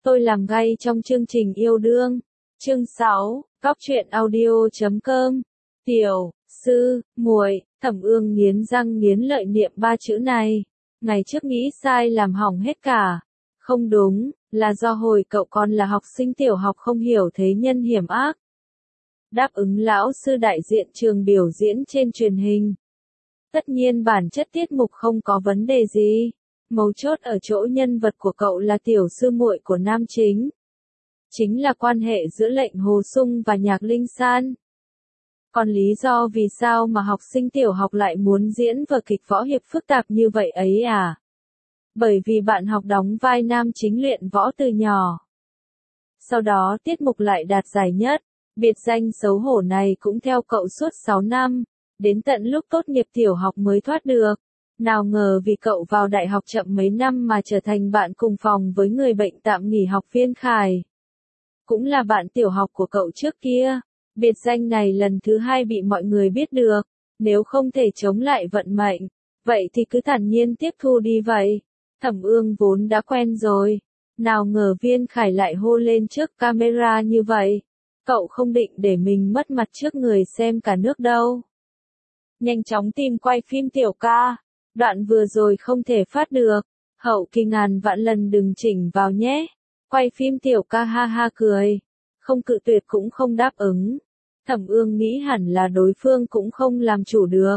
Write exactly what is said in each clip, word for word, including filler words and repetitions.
Tôi làm gay trong chương trình yêu đương. Chương sáu, Góc truyện audio chấm com. Tiểu sư muội, Thẩm Ương nghiến răng nghiến lợi niệm ba chữ này. Ngày trước nghĩ sai làm hỏng hết cả. Không đúng, là do hồi cậu còn là học sinh tiểu học không hiểu thế nhân hiểm ác. Đáp ứng lão sư đại diện trường biểu diễn trên truyền hình. Tất nhiên bản chất tiết mục không có vấn đề gì. Mấu chốt ở chỗ nhân vật của cậu là tiểu sư muội của nam chính. Chính là quan hệ giữa lệnh Hồ Sung và Nhạc Linh San. Còn lý do vì sao mà học sinh tiểu học lại muốn diễn vở kịch võ hiệp phức tạp như vậy ấy à? Bởi vì bạn học đóng vai nam chính luyện võ từ nhỏ. Sau đó tiết mục lại đạt giải nhất. Biệt danh xấu hổ này cũng theo cậu suốt sáu năm. Đến tận lúc tốt nghiệp tiểu học mới thoát được. Nào ngờ vì cậu vào đại học chậm mấy năm mà trở thành bạn cùng phòng với người bệnh tạm nghỉ học Viên Khải. Cũng là bạn tiểu học của cậu trước kia. Biệt danh này lần thứ hai bị mọi người biết được. Nếu không thể chống lại vận mệnh, vậy thì cứ thản nhiên tiếp thu đi vậy. Thẩm Ương vốn đã quen rồi. Nào ngờ Viên Khải lại hô lên trước camera như vậy. Cậu không định để mình mất mặt trước người xem cả nước đâu. Nhanh chóng tìm quay phim tiểu ca. Đoạn vừa rồi không thể phát được. Hậu kỳ ngàn vạn lần đừng chỉnh vào nhé. Quay phim tiểu ca ha ha cười. Không cự tuyệt cũng không đáp ứng. Thẩm Ương nghĩ hẳn là đối phương cũng không làm chủ được.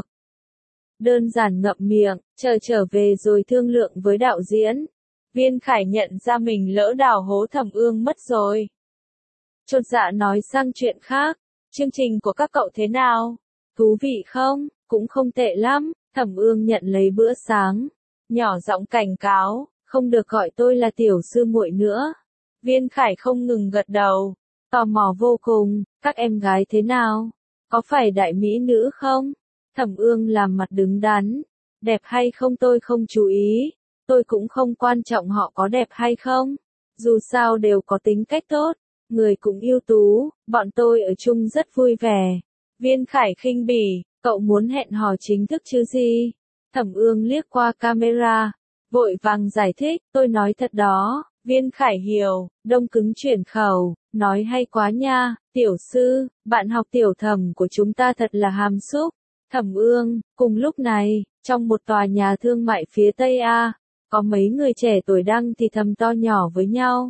Đơn giản ngậm miệng, chờ trở về rồi thương lượng với đạo diễn. Viên Khải nhận ra mình lỡ đào hố Thẩm Ương mất rồi. Chột dạ nói sang chuyện khác. Chương trình của các cậu thế nào? Thú vị không? Cũng không tệ lắm. Thẩm Ương nhận lấy bữa sáng. Nhỏ giọng cảnh cáo, không được gọi tôi là tiểu sư muội nữa. Viên Khải không ngừng gật đầu. Tò mò vô cùng, các em gái thế nào? Có phải đại mỹ nữ không? Thẩm Ương làm mặt đứng đắn. Đẹp hay không tôi không chú ý. Tôi cũng không quan trọng họ có đẹp hay không. Dù sao đều có tính cách tốt. Người cũng ưu tú, bọn tôi ở chung rất vui vẻ. Viên Khải khinh bỉ, cậu muốn hẹn hò chính thức chứ gì? Thẩm Ương liếc qua camera, vội vàng giải thích, tôi nói thật đó. Viên Khải hiểu, đông cứng chuyển khẩu, nói hay quá nha, tiểu sư, bạn học tiểu Thẩm của chúng ta thật là hàm xúc. Thẩm Ương, cùng lúc này, trong một tòa nhà thương mại phía Tây A, có mấy người trẻ tuổi đang thì thầm to nhỏ với nhau.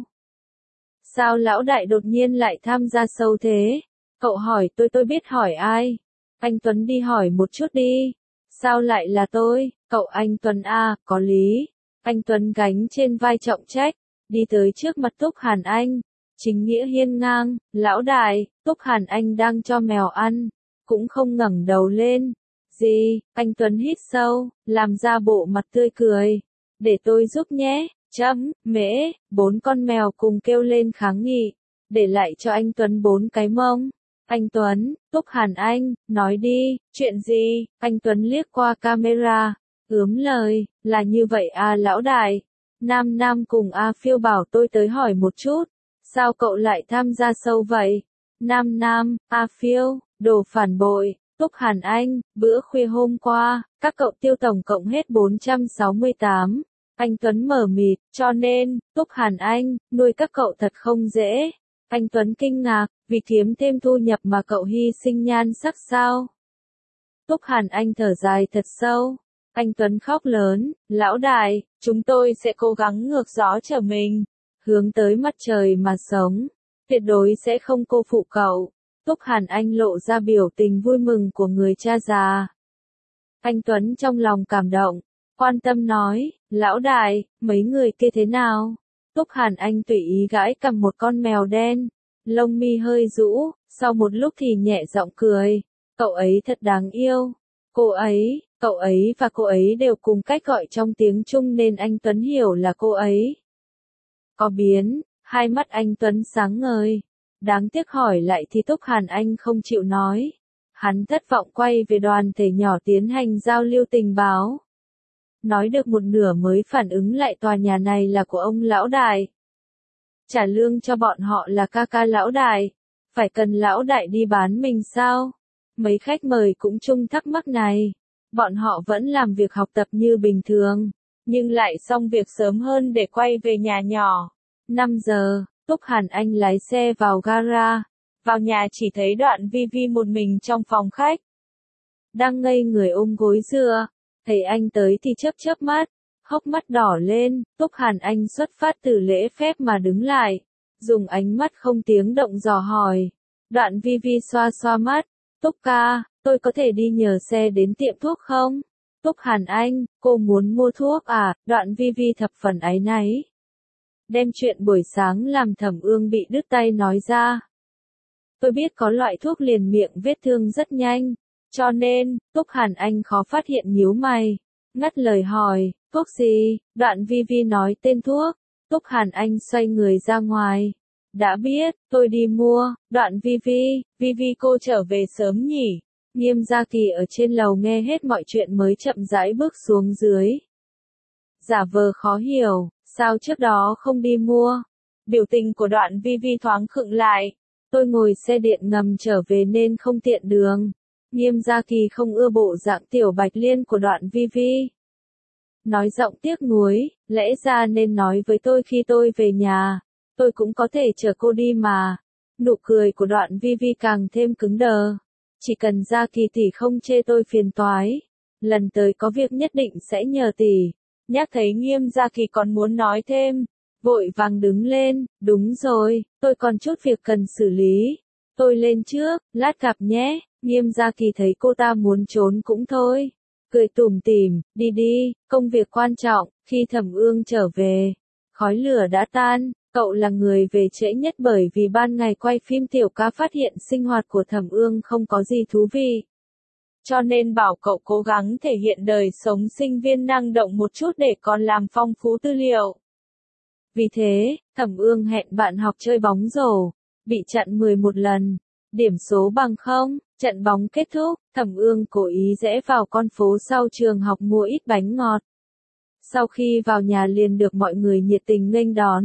Sao lão đại đột nhiên lại tham gia sâu thế? Cậu hỏi tôi tôi biết hỏi ai? Anh Tuấn đi hỏi một chút đi. Sao lại là tôi? Cậu anh Tuấn a, có lý. Anh Tuấn gánh trên vai trọng trách, đi tới trước mặt Túc Hàn Anh. Chính nghĩa hiên ngang, lão đại, Túc Hàn Anh đang cho mèo ăn, cũng không ngẩng đầu lên. Gì? Anh Tuấn hít sâu, làm ra bộ mặt tươi cười. Để tôi giúp nhé. Chấm, mễ, bốn con mèo cùng kêu lên kháng nghị, để lại cho anh Tuấn bốn cái mông. Anh Tuấn, Túc Hàn Anh, nói đi, chuyện gì? Anh Tuấn liếc qua camera, ướm lời, là như vậy à lão đại. Nam Nam cùng A Phiêu bảo tôi tới hỏi một chút, sao cậu lại tham gia sâu vậy? Nam Nam, A Phiêu, đồ phản bội. Túc Hàn Anh, bữa khuya hôm qua, các cậu tiêu tổng cộng hết bốn trăm sáu mươi tám. Anh Tuấn mở mịt, cho nên, Túc Hàn Anh, nuôi các cậu thật không dễ. Anh Tuấn kinh ngạc, vì kiếm thêm thu nhập mà cậu hy sinh nhan sắc sao? Túc Hàn Anh thở dài thật sâu. Anh Tuấn khóc lớn, lão đại, chúng tôi sẽ cố gắng ngược gió trở mình, hướng tới mặt trời mà sống. Tuyệt đối sẽ không cô phụ cậu. Túc Hàn Anh lộ ra biểu tình vui mừng của người cha già. Anh Tuấn trong lòng cảm động. Quan tâm nói, lão đại, mấy người kia thế nào? Túc Hàn Anh tùy ý gãi cầm một con mèo đen, lông mi hơi rũ, sau một lúc thì nhẹ giọng cười, cậu ấy thật đáng yêu. Cô ấy, cậu ấy và cô ấy đều cùng cách gọi trong tiếng Trung nên anh Tuấn hiểu là cô ấy. Có biến, hai mắt anh Tuấn sáng ngời. Đáng tiếc hỏi lại thì Túc Hàn Anh không chịu nói. Hắn thất vọng quay về đoàn thể nhỏ tiến hành giao lưu tình báo. Nói được một nửa mới phản ứng lại tòa nhà này là của ông lão đại. Trả lương cho bọn họ là ca ca lão đại. Phải cần lão đại đi bán mình sao? Mấy khách mời cũng chung thắc mắc này. Bọn họ vẫn làm việc học tập như bình thường, nhưng lại xong việc sớm hơn để quay về nhà nhỏ. năm giờ, Túc Hàn Anh lái xe vào gara. Vào nhà chỉ thấy Đoạn Vi Vi một mình trong phòng khách. Đang ngây người ôm gối dựa. Thấy anh tới thì chớp chớp mắt. Hốc mắt đỏ lên, Túc Hàn Anh xuất phát từ lễ phép mà đứng lại. Dùng ánh mắt không tiếng động dò hỏi. Đoạn Vi Vi xoa xoa mắt. Túc ca, tôi có thể đi nhờ xe đến tiệm thuốc không? Túc Hàn Anh, cô muốn mua thuốc à? Đoạn Vi Vi thập phần áy náy. Đem chuyện buổi sáng làm Thẩm Ương bị đứt tay nói ra. Tôi biết có loại thuốc liền miệng vết thương rất nhanh. Cho nên, Túc Hàn Anh khó phát hiện nhíu mày. Ngắt lời hỏi, thuốc gì? Đoạn Vi Vi nói tên thuốc. Túc Hàn Anh xoay người ra ngoài. Đã biết, tôi đi mua. Đoạn Vi Vi, Vi Vi cô trở về sớm nhỉ? Nghiêm Gia Kỳ ở trên lầu nghe hết mọi chuyện mới chậm rãi bước xuống dưới. Giả vờ khó hiểu, sao trước đó không đi mua? Biểu tình của Đoạn Vi Vi thoáng khựng lại. Tôi ngồi xe điện ngầm trở về nên không tiện đường. Nghiêm Gia Kỳ không ưa bộ dạng tiểu bạch liên của Đoạn Vi Vi. Nói giọng tiếc nuối, lẽ ra nên nói với tôi khi tôi về nhà. Tôi cũng có thể chở cô đi mà. Nụ cười của Đoạn Vi Vi càng thêm cứng đờ. Chỉ cần Gia Kỳ tỷ không chê tôi phiền toái. Lần tới có việc nhất định sẽ nhờ tỷ. Nhắc thấy Nghiêm Gia Kỳ còn muốn nói thêm. Vội vàng đứng lên, đúng rồi, tôi còn chút việc cần xử lý. Tôi lên trước, lát gặp nhé. Nghiêm Gia Kỳ thấy cô ta muốn trốn cũng thôi. Cười tủm tỉm, đi đi, công việc quan trọng. Khi Thẩm Ương trở về, khói lửa đã tan. Cậu là người về trễ nhất bởi vì ban ngày quay phim tiểu ca phát hiện sinh hoạt của Thẩm Ương không có gì thú vị. Cho nên bảo cậu cố gắng thể hiện đời sống sinh viên năng động một chút để còn làm phong phú tư liệu. Vì thế, Thẩm Ương hẹn bạn học chơi bóng rổ, bị chặn mười một lần, điểm số bằng không, trận bóng kết thúc, Thẩm Ương cố ý rẽ vào con phố sau trường học mua ít bánh ngọt. Sau khi vào nhà liền được mọi người nhiệt tình nghênh đón.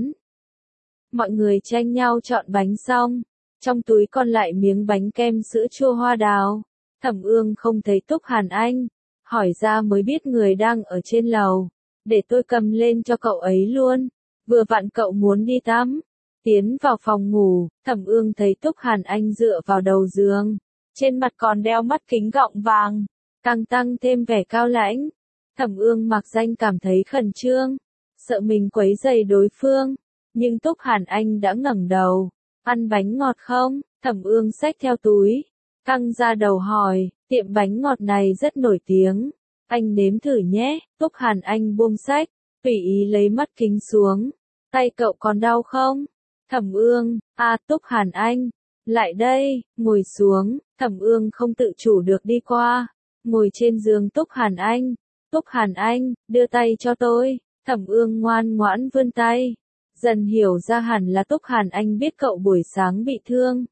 Mọi người tranh nhau chọn bánh xong, trong túi còn lại miếng bánh kem sữa chua hoa đào. Thẩm Ương không thấy Túc Hàn Anh, hỏi ra mới biết người đang ở trên lầu, để tôi cầm lên cho cậu ấy luôn. Vừa vặn cậu muốn đi tắm. Tiến vào phòng ngủ, Thẩm Ương thấy Túc Hàn Anh dựa vào đầu giường, trên mặt còn đeo mắt kính gọng vàng, càng tăng thêm vẻ cao lãnh. Thẩm Ương mặc danh cảm thấy khẩn trương, sợ mình quấy rầy đối phương, nhưng Túc Hàn Anh đã ngẩng đầu. Ăn bánh ngọt không? Thẩm Ương xách theo túi, căng ra đầu hỏi, tiệm bánh ngọt này rất nổi tiếng, anh nếm thử nhé. Túc Hàn Anh buông xách, tùy ý lấy mắt kính xuống. Tay cậu còn đau không? Thẩm Ương, à Túc Hàn Anh, lại đây, ngồi xuống. Thẩm Ương không tự chủ được đi qua, ngồi trên giường Túc Hàn Anh. Túc Hàn Anh, đưa tay cho tôi. Thẩm Ương ngoan ngoãn vươn tay, dần hiểu ra hẳn là Túc Hàn Anh biết cậu buổi sáng bị thương.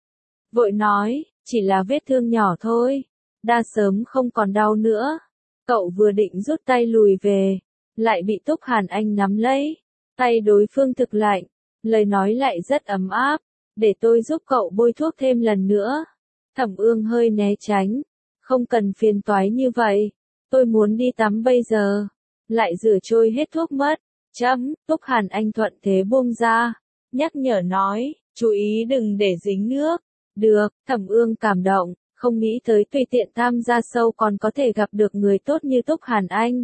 Vội nói, chỉ là vết thương nhỏ thôi, đã sớm không còn đau nữa. Cậu vừa định rút tay lùi về, lại bị Túc Hàn Anh nắm lấy. Tay đối phương thực lạnh, lời nói lại rất ấm áp, để tôi giúp cậu bôi thuốc thêm lần nữa. Thẩm Ương hơi né tránh, không cần phiền toái như vậy, tôi muốn đi tắm bây giờ, lại rửa trôi hết thuốc mất. Chấm, Túc Hàn Anh thuận thế buông ra, nhắc nhở nói, chú ý đừng để dính nước. Được, Thẩm Ương cảm động, không nghĩ tới tùy tiện tham gia sâu còn có thể gặp được người tốt như Túc Hàn Anh.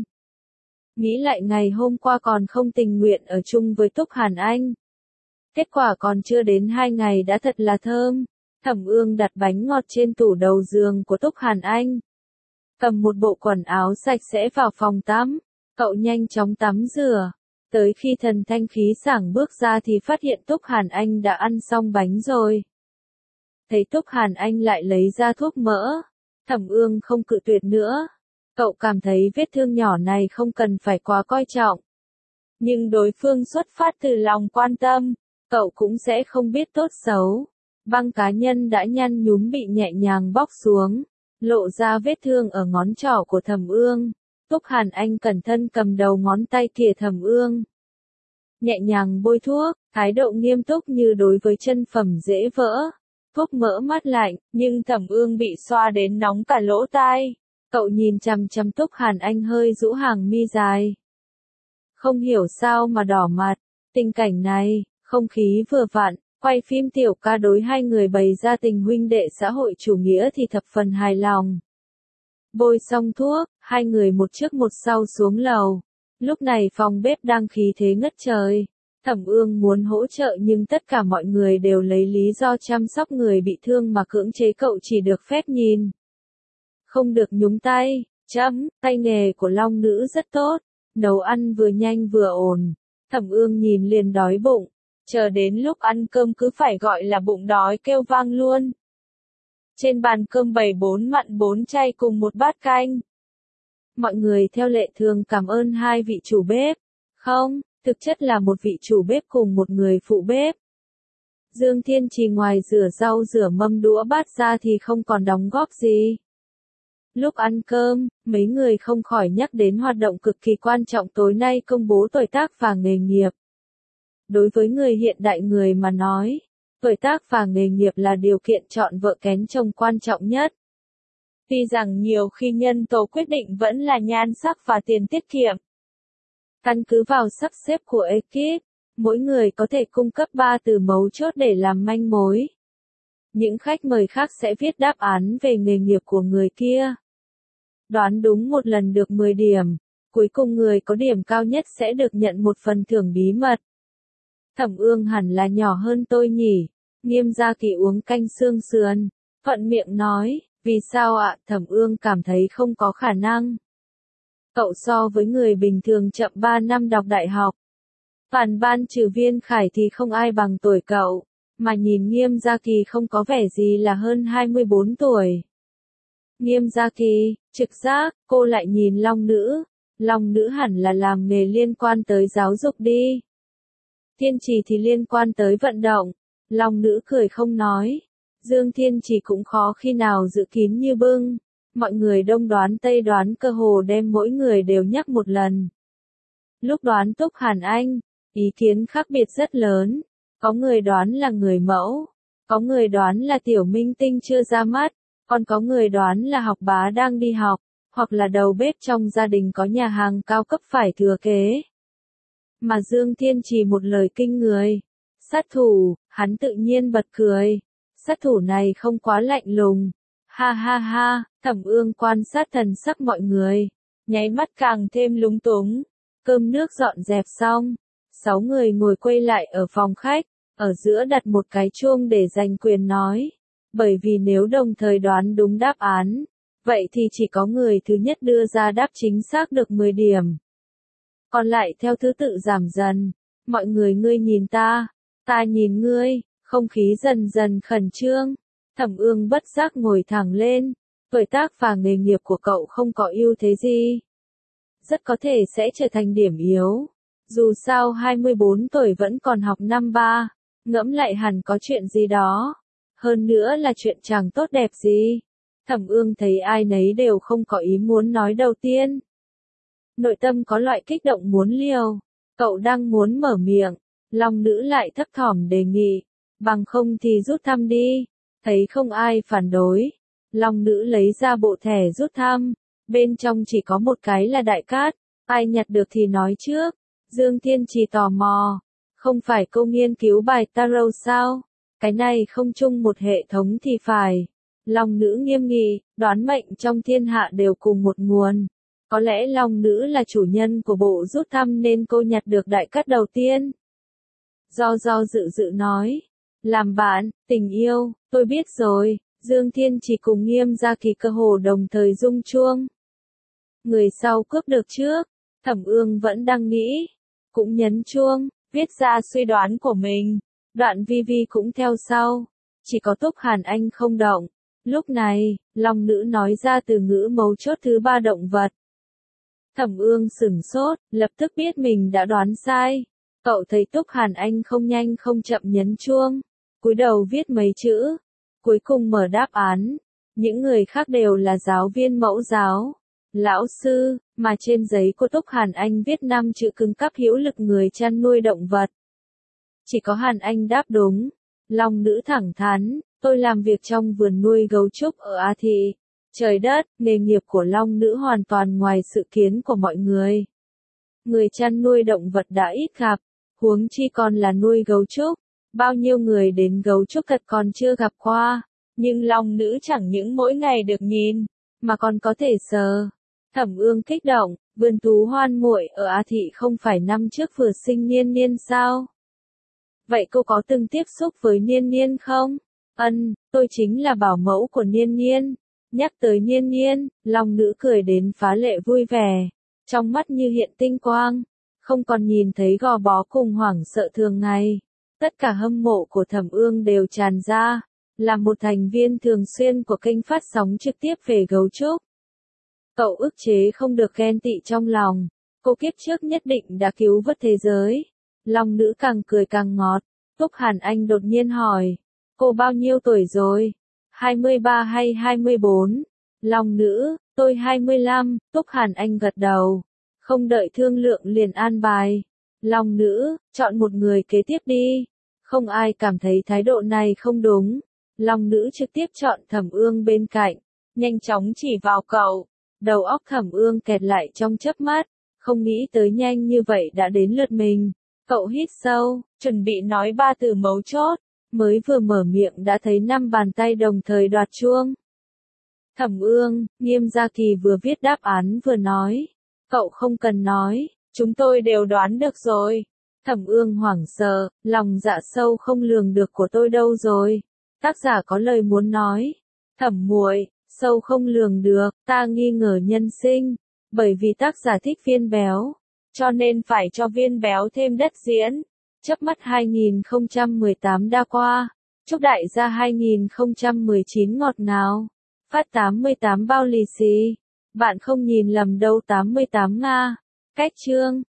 Nghĩ lại ngày hôm qua còn không tình nguyện ở chung với Túc Hàn Anh. Kết quả còn chưa đến hai ngày đã thật là thơm. Thẩm Ương đặt bánh ngọt trên tủ đầu giường của Túc Hàn Anh. Cầm một bộ quần áo sạch sẽ vào phòng tắm. Cậu nhanh chóng tắm rửa. Tới khi thần thanh khí sảng bước ra thì phát hiện Túc Hàn Anh đã ăn xong bánh rồi. Thấy Túc Hàn Anh lại lấy ra thuốc mỡ. Thẩm Ương không cự tuyệt nữa. Cậu cảm thấy vết thương nhỏ này không cần phải quá coi trọng. Nhưng đối phương xuất phát từ lòng quan tâm, cậu cũng sẽ không biết tốt xấu. Băng cá nhân đã nhăn nhúm bị nhẹ nhàng bóc xuống, lộ ra vết thương ở ngón trỏ của Thẩm Ương. Túc Hàn Anh cẩn thận cầm đầu ngón tay kìa Thẩm Ương. Nhẹ nhàng bôi thuốc, thái độ nghiêm túc như đối với chân phẩm dễ vỡ. Thuốc mỡ mát lạnh, nhưng Thẩm Ương bị xoa đến nóng cả lỗ tai. Cậu nhìn chằm chằm Túc Hàn Anh hơi rũ hàng mi dài. Không hiểu sao mà đỏ mặt, Tình cảnh này, không khí vừa vặn, quay phim tiểu ca đối hai người bày ra tình huynh đệ xã hội chủ nghĩa thì thập phần hài lòng. Bôi xong thuốc, hai người một trước một sau xuống lầu. Lúc này phòng bếp đang khí thế ngất trời. Thẩm Ương muốn hỗ trợ nhưng tất cả mọi người đều lấy lý do chăm sóc người bị thương mà cưỡng chế cậu chỉ được phép nhìn. Không được nhúng tay, chấm, tay nghề của Long nữ rất tốt, nấu ăn vừa nhanh vừa ổn. Thẩm Ương nhìn liền đói bụng, chờ đến lúc ăn cơm cứ phải gọi là bụng đói kêu vang luôn. Trên bàn cơm bày bốn mặn bốn chay cùng một bát canh. Mọi người theo lệ thường cảm ơn hai vị chủ bếp. Không, thực chất là một vị chủ bếp cùng một người phụ bếp. Dương Thiên Trì ngoài rửa rau rửa mâm đũa bát ra thì không còn đóng góp gì. Lúc ăn cơm, mấy người không khỏi nhắc đến hoạt động cực kỳ quan trọng tối nay công bố tuổi tác và nghề nghiệp. Đối với người hiện đại người mà nói, tuổi tác và nghề nghiệp là điều kiện chọn vợ kén chồng quan trọng nhất. Tuy rằng nhiều khi nhân tố quyết định vẫn là nhan sắc và tiền tiết kiệm. Căn cứ vào sắp xếp của ekip, mỗi người có thể cung cấp ba từ mấu chốt để làm manh mối. Những khách mời khác sẽ viết đáp án về nghề nghiệp của người kia. Đoán đúng một lần được mười điểm, cuối cùng người có điểm cao nhất sẽ được nhận một phần thưởng bí mật. Thẩm Ương hẳn là nhỏ hơn tôi nhỉ, Nghiêm Gia Kỳ uống canh xương sườn, thuận miệng nói, vì sao ạ? Thẩm Ương cảm thấy không có khả năng. Cậu so với người bình thường chậm ba năm đọc đại học. Toàn ban trừ Viên Khải thì không ai bằng tuổi cậu, mà nhìn Nghiêm Gia Kỳ không có vẻ gì là hơn hai mươi bốn tuổi. Nghiêm Gia Kỳ, trực giác, cô lại nhìn Long nữ. Long nữ hẳn là làm nghề liên quan tới giáo dục đi. Thiên Trì thì liên quan tới vận động. Long nữ cười không nói. Dương Thiên Trì cũng khó khi nào giữ kín như bưng. Mọi người đông đoán tây đoán cơ hồ đem mỗi người đều nhắc một lần. Lúc đoán Túc Hàn Anh, ý kiến khác biệt rất lớn. Có người đoán là người mẫu. Có người đoán là tiểu minh tinh chưa ra mắt. Còn có người đoán là học bá đang đi học. Hoặc là đầu bếp trong gia đình có nhà hàng cao cấp phải thừa kế. Mà Dương Thiên Trì một lời kinh người. Sát thủ, hắn tự nhiên bật cười. Sát thủ này không quá lạnh lùng. Ha ha ha, Thẩm Ương quan sát thần sắc mọi người. Nháy mắt càng thêm lúng túng. Cơm nước dọn dẹp xong. Sáu người ngồi quay lại ở phòng khách. Ở giữa đặt một cái chuông để giành quyền nói. Bởi vì nếu đồng thời đoán đúng đáp án. Vậy thì chỉ có người thứ nhất đưa ra đáp chính xác được mười điểm. Còn lại theo thứ tự giảm dần. Mọi người ngươi nhìn ta, ta nhìn ngươi, không khí dần dần khẩn trương. Thẩm Ương bất giác ngồi thẳng lên. Tuổi tác và nghề nghiệp của cậu không có ưu thế gì. Rất có thể sẽ trở thành điểm yếu. Dù sao hai mươi bốn tuổi vẫn còn học năm ba. Ngẫm lại hẳn có chuyện gì đó. Hơn nữa là chuyện chẳng tốt đẹp gì. Thẩm Ương thấy ai nấy đều không có ý muốn nói đầu tiên. Nội tâm có loại kích động muốn liều. Cậu đang muốn mở miệng. Long nữ lại thấp thỏm đề nghị. Bằng không thì rút thăm đi. Thấy không ai phản đối. Long nữ lấy ra bộ thẻ rút thăm. Bên trong chỉ có một cái là đại cát. Ai nhặt được thì nói trước. Dương Thiên Trì tò mò. Không phải cô nghiên cứu bài tarot sao? Cái này không chung một hệ thống thì phải. Long nữ nghiêm nghị, đoán mệnh trong thiên hạ đều cùng một nguồn. Có lẽ Long nữ là chủ nhân của bộ rút thăm nên cô nhặt được đại cát đầu tiên. Do do dự dự nói. Làm bạn, tình yêu, tôi biết rồi. Dương Thiên chỉ cùng Nghiêm Gia Kỳ cơ hồ đồng thời rung chuông. Người sau cướp được trước. Thẩm Ương vẫn đang nghĩ. Cũng nhấn chuông, viết ra suy đoán của mình. Đoạn Vi Vi cũng theo sau. Chỉ có Túc Hàn Anh không động. Lúc này, Long nữ nói ra từ ngữ mấu chốt thứ ba động vật. Thẩm Ương sửng sốt, lập tức biết mình đã đoán sai. Cậu thấy Túc Hàn Anh không nhanh không chậm nhấn chuông. Cúi đầu viết mấy chữ. Cuối cùng mở đáp án. Những người khác đều là giáo viên mẫu giáo. Lão sư, mà trên giấy của Túc Hàn Anh viết năm chữ cứng cáp hữu lực người chăn nuôi động vật. Chỉ có Hàn Anh đáp đúng. Long nữ thẳng thắn, tôi làm việc trong vườn nuôi gấu trúc ở A Thị. Trời đất, nghề nghiệp của Long nữ hoàn toàn ngoài sự kiến của mọi người. Người chăn nuôi động vật đã ít gặp, Huống chi còn là nuôi gấu trúc, bao nhiêu người đến gấu trúc thật còn chưa gặp qua, nhưng Long Nữ chẳng những mỗi ngày được nhìn, mà còn có thể sờ. Thẩm Ương kích động, Vườn Thú Hoan muội ở A Thị không phải năm trước vừa sinh Niên Niên sao? Vậy cô có từng tiếp xúc với Niên Niên không? Ân, tôi chính là bảo mẫu của Niên Niên. Nhắc tới Niên Niên, Long Nữ cười đến phá lệ vui vẻ, trong mắt như hiện tinh quang, không còn nhìn thấy gò bó cùng hoảng sợ thường ngày. Tất cả hâm mộ của Thẩm Ương đều tràn ra, là một thành viên thường xuyên của kênh phát sóng trực tiếp về gấu trúc. Cậu ức chế không được ghen tị trong lòng, cô kiếp trước nhất định đã cứu vớt thế giới. Long Nữ càng cười càng ngọt. Túc Hàn Anh đột nhiên hỏi, cô bao nhiêu tuổi rồi? hai mươi ba hay hai mươi bốn? Long Nữ, tôi hai mươi lăm, Túc Hàn Anh gật đầu. Không đợi thương lượng liền an bài. Long Nữ, chọn một người kế tiếp đi. Không ai cảm thấy thái độ này không đúng. Long Nữ trực tiếp chọn Thẩm Ương bên cạnh, nhanh chóng chỉ vào cậu. Đầu óc Thẩm Ương kẹt lại trong chớp mắt, không nghĩ tới nhanh như vậy đã đến lượt mình. Cậu hít sâu, chuẩn bị nói ba từ mấu chốt, mới vừa mở miệng đã thấy năm bàn tay đồng thời đoạt chuông. Thẩm Ương, Nghiêm Gia Kỳ vừa viết đáp án vừa nói, cậu không cần nói, chúng tôi đều đoán được rồi. Thẩm Ương hoảng sợ, lòng dạ sâu không lường được của tôi đâu rồi. Tác giả có lời muốn nói. Thẩm muội, sâu không lường được, ta nghi ngờ nhân sinh, bởi vì tác giả thích Viên Béo, cho nên phải cho Viên Béo thêm đất diễn. Chớp mắt hai nghìn không trăm mười tám đã qua, chúc đại gia hai nghìn không trăm mười chín ngọt ngào. Phát tám mươi tám bao lì xì, bạn không nhìn lầm đâu, tám mươi tám Nga. Cách chương